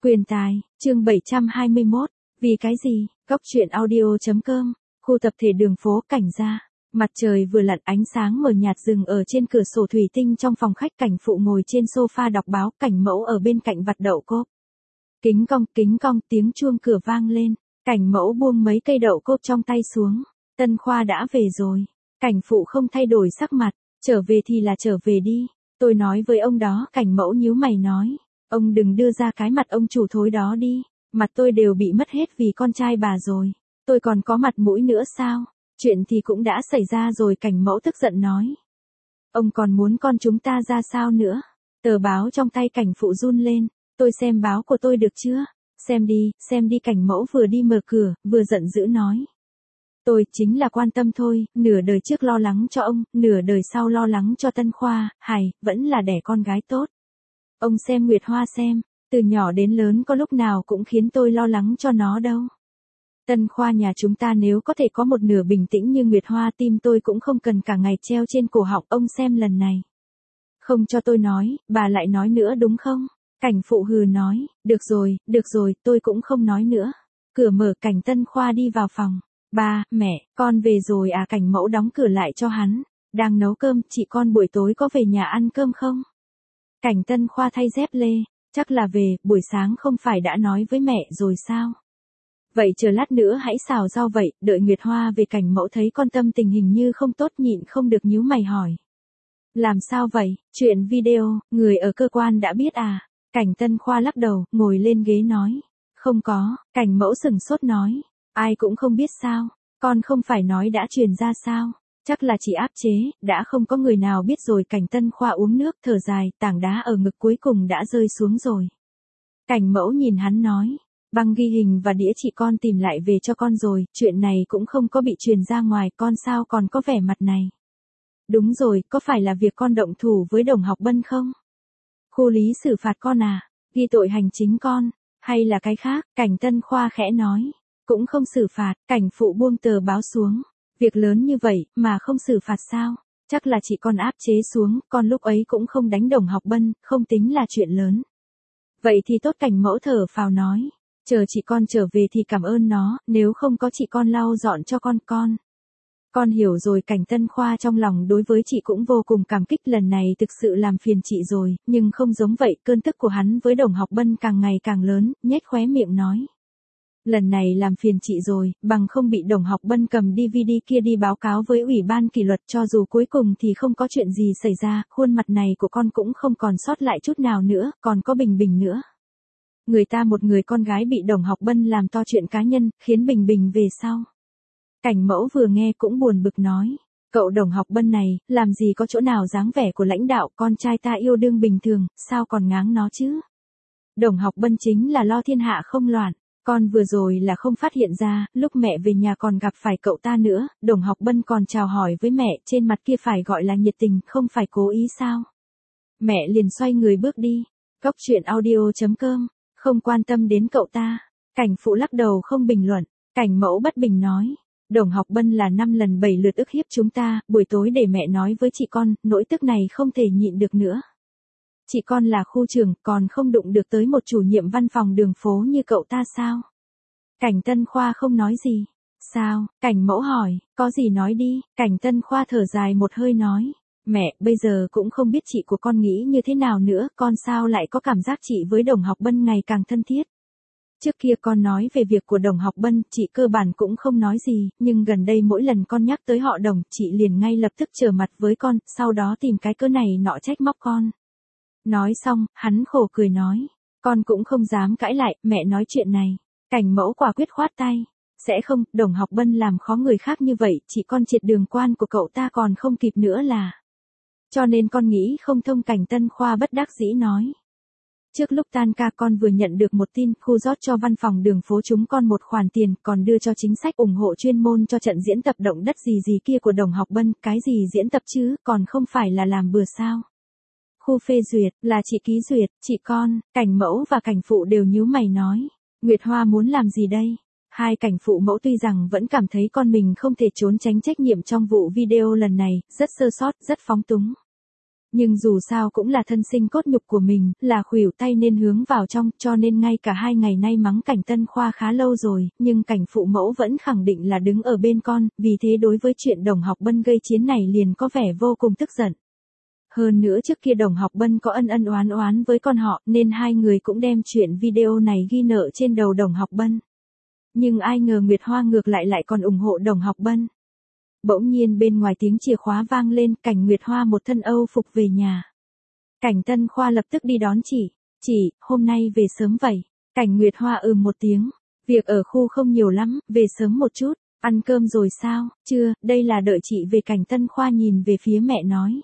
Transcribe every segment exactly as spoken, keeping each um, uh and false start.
Quyền tài, chương bảy trăm hai mươi mốt, vì cái gì, góc truyện audio.com, khu tập thể đường phố Cảnh Gia. Mặt trời vừa lặn, ánh sáng mờ nhạt dừng ở trên cửa sổ thủy tinh trong phòng khách. Cảnh phụ ngồi trên sofa đọc báo, Cảnh mẫu ở bên cạnh vặt đậu cốp. Kính cong, kính cong, tiếng chuông cửa vang lên. Cảnh mẫu buông mấy cây đậu cốp trong tay xuống. Tân Khoa đã về rồi. Cảnh phụ không thay đổi sắc mặt. Trở về thì là trở về đi. Tôi nói với ông đó. Cảnh mẫu nhíu mày nói. Ông đừng đưa ra cái mặt ông chủ thối đó đi. Mặt tôi đều bị mất hết vì con trai bà rồi. Tôi còn có mặt mũi nữa sao? Chuyện thì cũng đã xảy ra rồi. Cảnh mẫu tức giận nói. Ông còn muốn con chúng ta ra sao nữa? Tờ báo trong tay cảnh phụ run lên. Tôi xem báo của tôi được chưa? Xem đi, xem đi. Cảnh mẫu vừa đi mở cửa, vừa giận dữ nói. Tôi chính là quan tâm thôi, nửa đời trước lo lắng cho ông, nửa đời sau lo lắng cho Tân Khoa, hài, vẫn là đẻ con gái tốt. Ông xem Nguyệt Hoa xem, từ nhỏ đến lớn có lúc nào cũng khiến tôi lo lắng cho nó đâu. Tân Khoa nhà chúng ta nếu có thể có một nửa bình tĩnh như Nguyệt Hoa, tim tôi cũng không cần cả ngày treo trên cổ họng. Ông xem lần này. Không cho tôi nói, bà lại nói nữa đúng không? Cảnh phụ hừ nói, được rồi, được rồi, tôi cũng không nói nữa. Cửa mở, Cảnh Tân Khoa đi vào phòng. Ba, mẹ, con về rồi à? Cảnh mẫu đóng cửa lại cho hắn. Đang nấu cơm, chị con buổi tối có về nhà ăn cơm không? Cảnh Tân Khoa thay dép lê, chắc là về, buổi sáng không phải đã nói với mẹ rồi sao? Vậy chờ lát nữa hãy xào rau vậy, đợi Nguyệt Hoa về. Cảnh mẫu thấy con tâm tình hình như không tốt, nhịn không được nhíu mày hỏi. Làm sao vậy? Chuyện video, người ở cơ quan đã biết à? Cảnh Tân Khoa lắc đầu, ngồi lên ghế nói. Không có. Cảnh mẫu sừng sốt nói. Ai cũng không biết sao? Con không phải nói đã truyền ra sao? Chắc là chỉ áp chế, đã không có người nào biết rồi. Cảnh Tân Khoa uống nước, thở dài, tảng đá ở ngực cuối cùng đã rơi xuống rồi. Cảnh mẫu nhìn hắn nói. Băng ghi hình và đĩa chị con tìm lại về cho con rồi, chuyện này cũng không có bị truyền ra ngoài, con sao còn có vẻ mặt này? Đúng rồi, có phải là việc con động thủ với Đồng Học Bân không? Khu lý xử phạt con à? Ghi tội hành chính con? Hay là cái khác? Cảnh Tân Khoa khẽ nói. Cũng không xử phạt. Cảnh phụ buông tờ báo xuống. Việc lớn như vậy mà không xử phạt sao? Chắc là chị con áp chế xuống, con lúc ấy cũng không đánh Đồng Học Bân, không tính là chuyện lớn. Vậy thì tốt. Cảnh mẫu thở phào nói. Chờ chị con trở về thì cảm ơn nó, nếu không có chị con lau dọn cho con con. Con hiểu rồi. Cảnh Tân Khoa trong lòng đối với chị cũng vô cùng cảm kích, lần này thực sự làm phiền chị rồi, nhưng không giống vậy, cơn tức của hắn với Đồng Học Bân càng ngày càng lớn, nhếch khóe miệng nói. Lần này làm phiền chị rồi, bằng không bị Đồng Học Bân cầm đê vê đê kia đi báo cáo với ủy ban kỷ luật, cho dù cuối cùng thì không có chuyện gì xảy ra, khuôn mặt này của con cũng không còn sót lại chút nào nữa, còn có Bình Bình nữa. Người ta một người con gái bị Đồng Học Bân làm to chuyện cá nhân, khiến Bình Bình về sau. Cảnh mẫu vừa nghe cũng buồn bực nói. Cậu Đồng Học Bân này, làm gì có chỗ nào dáng vẻ của lãnh đạo, con trai ta yêu đương bình thường, sao còn ngáng nó chứ? Đồng Học Bân chính là lo thiên hạ không loạn. Con vừa rồi là không phát hiện ra, lúc mẹ về nhà còn gặp phải cậu ta nữa, Đồng Học Bân còn chào hỏi với mẹ, trên mặt kia phải gọi là nhiệt tình, không phải cố ý sao? Mẹ liền xoay người bước đi. Góc truyện audio.com, không quan tâm đến cậu ta. Cảnh phụ lắc đầu không bình luận. Cảnh mẫu bất bình nói. Đồng Học Bân là năm lần bảy lượt ức hiếp chúng ta, buổi tối để mẹ nói với chị con, nỗi tức này không thể nhịn được nữa. Chị con là khu trưởng, còn không đụng được tới một chủ nhiệm văn phòng đường phố như cậu ta sao? Cảnh Tân Khoa không nói gì. Sao? Cảnh mẫu hỏi, có gì nói đi. Cảnh Tân Khoa thở dài một hơi nói. Mẹ, bây giờ cũng không biết chị của con nghĩ như thế nào nữa, con sao lại có cảm giác chị với Đồng Học Bân ngày càng thân thiết. Trước kia con nói về việc của Đồng Học Bân, chị cơ bản cũng không nói gì, nhưng gần đây mỗi lần con nhắc tới họ Đồng, chị liền ngay lập tức trở mặt với con, sau đó tìm cái cớ này nọ trách móc con. Nói xong, hắn khổ cười nói. Con cũng không dám cãi lại, mẹ nói chuyện này. Cảnh mẫu quả quyết khoát tay. Sẽ không, Đồng Học Bân làm khó người khác như vậy, chị con triệt đường quan của cậu ta còn không kịp nữa là. Cho nên con nghĩ không thông. Cảnh Tân Khoa bất đắc dĩ nói. Trước lúc tan ca con vừa nhận được một tin, khu rót cho văn phòng đường phố chúng con một khoản tiền, còn đưa cho chính sách ủng hộ chuyên môn cho trận diễn tập động đất gì gì kia của Đồng Học Bân. Cái gì diễn tập chứ, còn không phải là làm bừa sao? Khu phê duyệt, là chị ký duyệt, chị con. Cảnh mẫu và cảnh phụ đều nhíu mày nói. Nguyệt Hoa muốn làm gì đây? Hai cảnh phụ mẫu tuy rằng vẫn cảm thấy con mình không thể trốn tránh trách nhiệm trong vụ video lần này, rất sơ sót, rất phóng túng. Nhưng dù sao cũng là thân sinh cốt nhục của mình, là khuỷu tay nên hướng vào trong, cho nên ngay cả hai ngày nay mắng Cảnh Tân Khoa khá lâu rồi, nhưng Cảnh phụ mẫu vẫn khẳng định là đứng ở bên con, vì thế đối với chuyện Đồng Học Bân gây chiến này liền có vẻ vô cùng tức giận. Hơn nữa trước kia Đồng Học Bân có ân ân oán oán với con họ, nên hai người cũng đem chuyện video này ghi nợ trên đầu Đồng Học Bân. Nhưng ai ngờ Nguyệt Hoa ngược lại lại còn ủng hộ Đồng Học Bân. Bỗng nhiên bên ngoài tiếng chìa khóa vang lên, Cảnh Nguyệt Hoa một thân âu phục về nhà. Cảnh Tân Khoa lập tức đi đón chị. Chị, hôm nay về sớm vậy. Cảnh Nguyệt Hoa ừ một tiếng. Việc ở khu không nhiều lắm, về sớm một chút. Ăn cơm rồi sao? Chưa, đây là đợi chị về. Cảnh Tân Khoa nhìn về phía mẹ nói.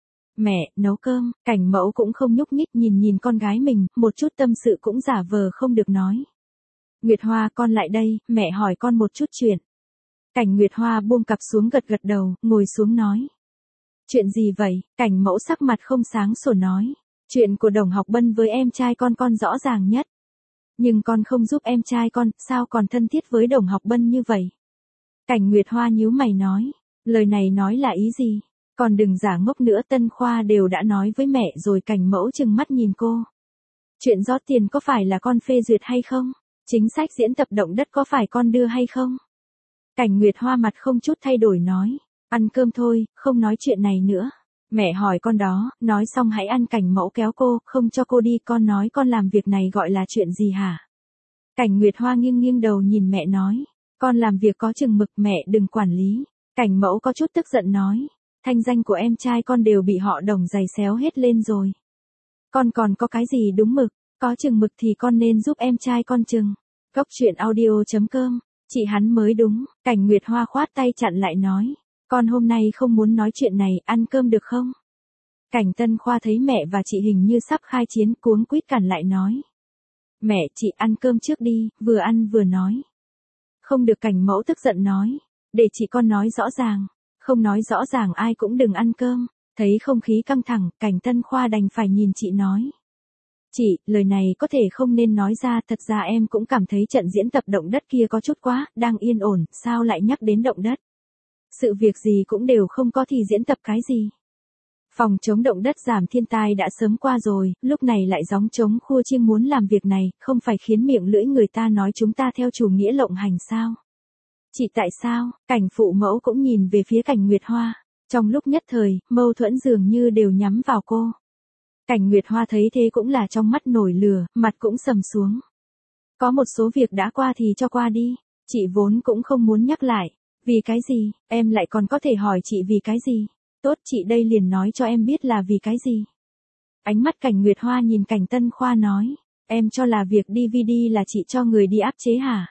Mẹ, nấu cơm. Cảnh mẫu cũng không nhúc nhích nhìn nhìn con gái mình, một chút tâm sự cũng giả vờ không được nói. Nguyệt Hoa con lại đây, mẹ hỏi con một chút chuyện. Cảnh Nguyệt Hoa buông cặp xuống gật gật đầu, ngồi xuống nói. Chuyện gì vậy? Cảnh mẫu sắc mặt không sáng sủa nói. Chuyện của Đồng Học Bân với em trai con con rõ ràng nhất. Nhưng con không giúp em trai con, sao còn thân thiết với Đồng Học Bân như vậy? Cảnh Nguyệt Hoa nhíu mày nói. Lời này nói là ý gì? Còn đừng giả ngốc nữa, Tân Khoa đều đã nói với mẹ rồi. Cảnh mẫu trừng mắt nhìn cô. Chuyện rót tiền có phải là con phê duyệt hay không? Chính sách diễn tập động đất có phải con đưa hay không? Cảnh Nguyệt Hoa mặt không chút thay đổi nói. Ăn cơm thôi, không nói chuyện này nữa. Mẹ hỏi con đó, nói xong hãy ăn. Cảnh mẫu kéo cô, không cho cô đi. Con nói con làm việc này gọi là chuyện gì hả? Cảnh Nguyệt Hoa nghiêng nghiêng đầu nhìn mẹ nói. Con làm việc có chừng mực, mẹ đừng quản lý. Cảnh mẫu có chút tức giận nói. Thanh danh của em trai con đều bị họ Đồng giày xéo hết lên rồi. Con còn có cái gì đúng mực, có chừng mực thì con nên giúp em trai con chừng. Cốc truyện audio chấm com. Chị hắn mới đúng. Cảnh Nguyệt Hoa khoát tay chặn lại nói. Con hôm nay không muốn nói chuyện này, ăn cơm được không? Cảnh Tân Khoa thấy mẹ và chị hình như sắp khai chiến, cuống quýt cản lại nói. Mẹ, chị ăn cơm trước đi, vừa ăn vừa nói. Không được. Cảnh mẫu tức giận nói. Để chị con nói rõ ràng. Không nói rõ ràng ai cũng đừng ăn cơm. Thấy không khí căng thẳng, Cảnh Tân Khoa đành phải nhìn chị nói. Chị, lời này có thể không nên nói ra, thật ra em cũng cảm thấy trận diễn tập động đất kia có chút quá, đang yên ổn, sao lại nhắc đến động đất? Sự việc gì cũng đều không có thì diễn tập cái gì? Phòng chống động đất giảm thiên tai đã sớm qua rồi, lúc này lại gióng trống khua chiêng muốn làm việc này, không phải khiến miệng lưỡi người ta nói chúng ta theo chủ nghĩa lộng hành sao? Chị tại sao? Cảnh phụ mẫu cũng nhìn về phía Cảnh Nguyệt Hoa. Trong lúc nhất thời, mâu thuẫn dường như đều nhắm vào cô. Cảnh Nguyệt Hoa thấy thế cũng là trong mắt nổi lửa, mặt cũng sầm xuống. Có một số việc đã qua thì cho qua đi, chị vốn cũng không muốn nhắc lại. Vì cái gì, em lại còn có thể hỏi chị vì cái gì? Tốt, chị đây liền nói cho em biết là vì cái gì. Ánh mắt Cảnh Nguyệt Hoa nhìn Cảnh Tân Khoa nói. Em cho là việc đê vê đê là chị cho người đi áp chế hả?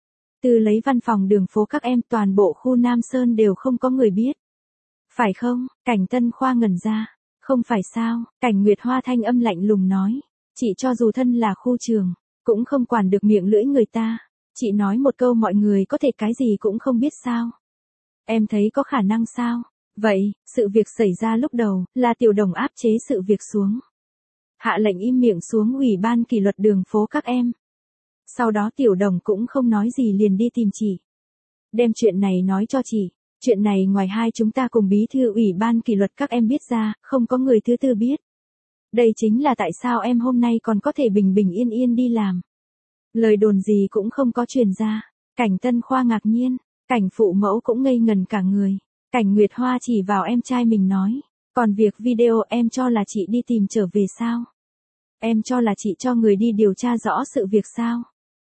Từ lấy văn phòng đường phố các em toàn bộ khu Nam Sơn đều không có người biết. Phải không? Cảnh Tân Khoa ngẩn ra. Không phải sao? Cảnh Nguyệt Hoa thanh âm lạnh lùng nói. Chị cho dù thân là khu trường, cũng không quản được miệng lưỡi người ta. Chị nói một câu mọi người có thể cái gì cũng không biết sao? Em thấy có khả năng sao? Vậy, sự việc xảy ra lúc đầu, là Tiểu Đồng áp chế sự việc xuống. Hạ lệnh im miệng xuống ủy ban kỷ luật đường phố các em. Sau đó Tiểu Đồng cũng không nói gì liền đi tìm chị. Đem chuyện này nói cho chị. Chuyện này ngoài hai chúng ta cùng bí thư ủy ban kỷ luật các em biết ra, không có người thứ tư biết. Đây chính là tại sao em hôm nay còn có thể bình bình yên yên đi làm. Lời đồn gì cũng không có truyền ra. Cảnh Tân Khoa ngạc nhiên, Cảnh phụ mẫu cũng ngây ngần cả người. Cảnh Nguyệt Hoa chỉ vào em trai mình nói. Còn việc video em cho là chị đi tìm trở về sao? Em cho là chị cho người đi điều tra rõ sự việc sao?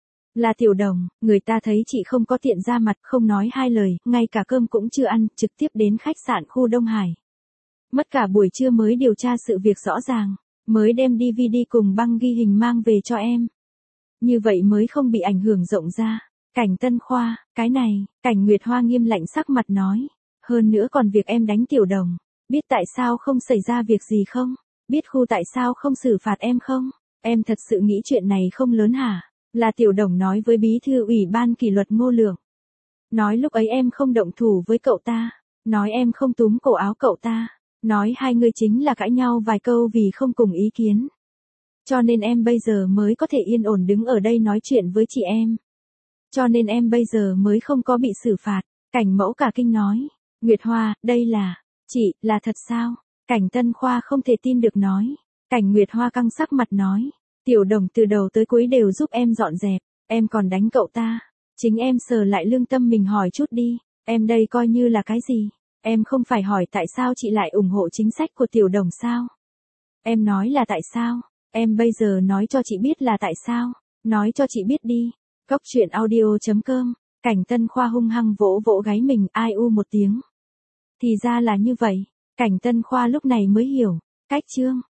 Là Tiểu Đồng, người ta thấy chị không có tiện ra mặt, không nói hai lời, ngay cả cơm cũng chưa ăn, trực tiếp đến khách sạn khu Đông Hải. Mất cả buổi trưa mới điều tra sự việc rõ ràng, mới đem đê vê đê cùng băng ghi hình mang về cho em. Như vậy mới không bị ảnh hưởng rộng ra. Cảnh Tân Khoa, cái này, Cảnh Nguyệt Hoa nghiêm lạnh sắc mặt nói. Hơn nữa còn việc em đánh Tiểu Đồng, biết tại sao không xảy ra việc gì không? Biết khu tại sao không xử phạt em không? Em thật sự nghĩ chuyện này không lớn hả? Là Tiểu Đồng nói với bí thư ủy ban kỷ luật Ngô Lượng. Nói lúc ấy em không động thủ với cậu ta. Nói em không túm cổ áo cậu ta. Nói hai người chính là cãi nhau vài câu vì không cùng ý kiến. Cho nên em bây giờ mới có thể yên ổn đứng ở đây nói chuyện với chị em. Cho nên em bây giờ mới không có bị xử phạt. Cảnh mẫu cả kinh nói. Nguyệt Hoa, đây là, chị, là thật sao? Cảnh Tân Khoa không thể tin được nói. Cảnh Nguyệt Hoa căng sắc mặt nói. Tiểu Đồng từ đầu tới cuối đều giúp em dọn dẹp, em còn đánh cậu ta. Chính em sờ lại lương tâm mình hỏi chút đi, em đây coi như là cái gì? Em không phải hỏi tại sao chị lại ủng hộ chính sách của Tiểu Đồng sao? Em nói là tại sao? Em bây giờ nói cho chị biết là tại sao? Nói cho chị biết đi. Cốc truyện audio chấm com. Cảnh Tân Khoa hung hăng vỗ vỗ gáy mình ai u một tiếng. Thì ra là như vậy. Cảnh Tân Khoa lúc này mới hiểu. Cách chương.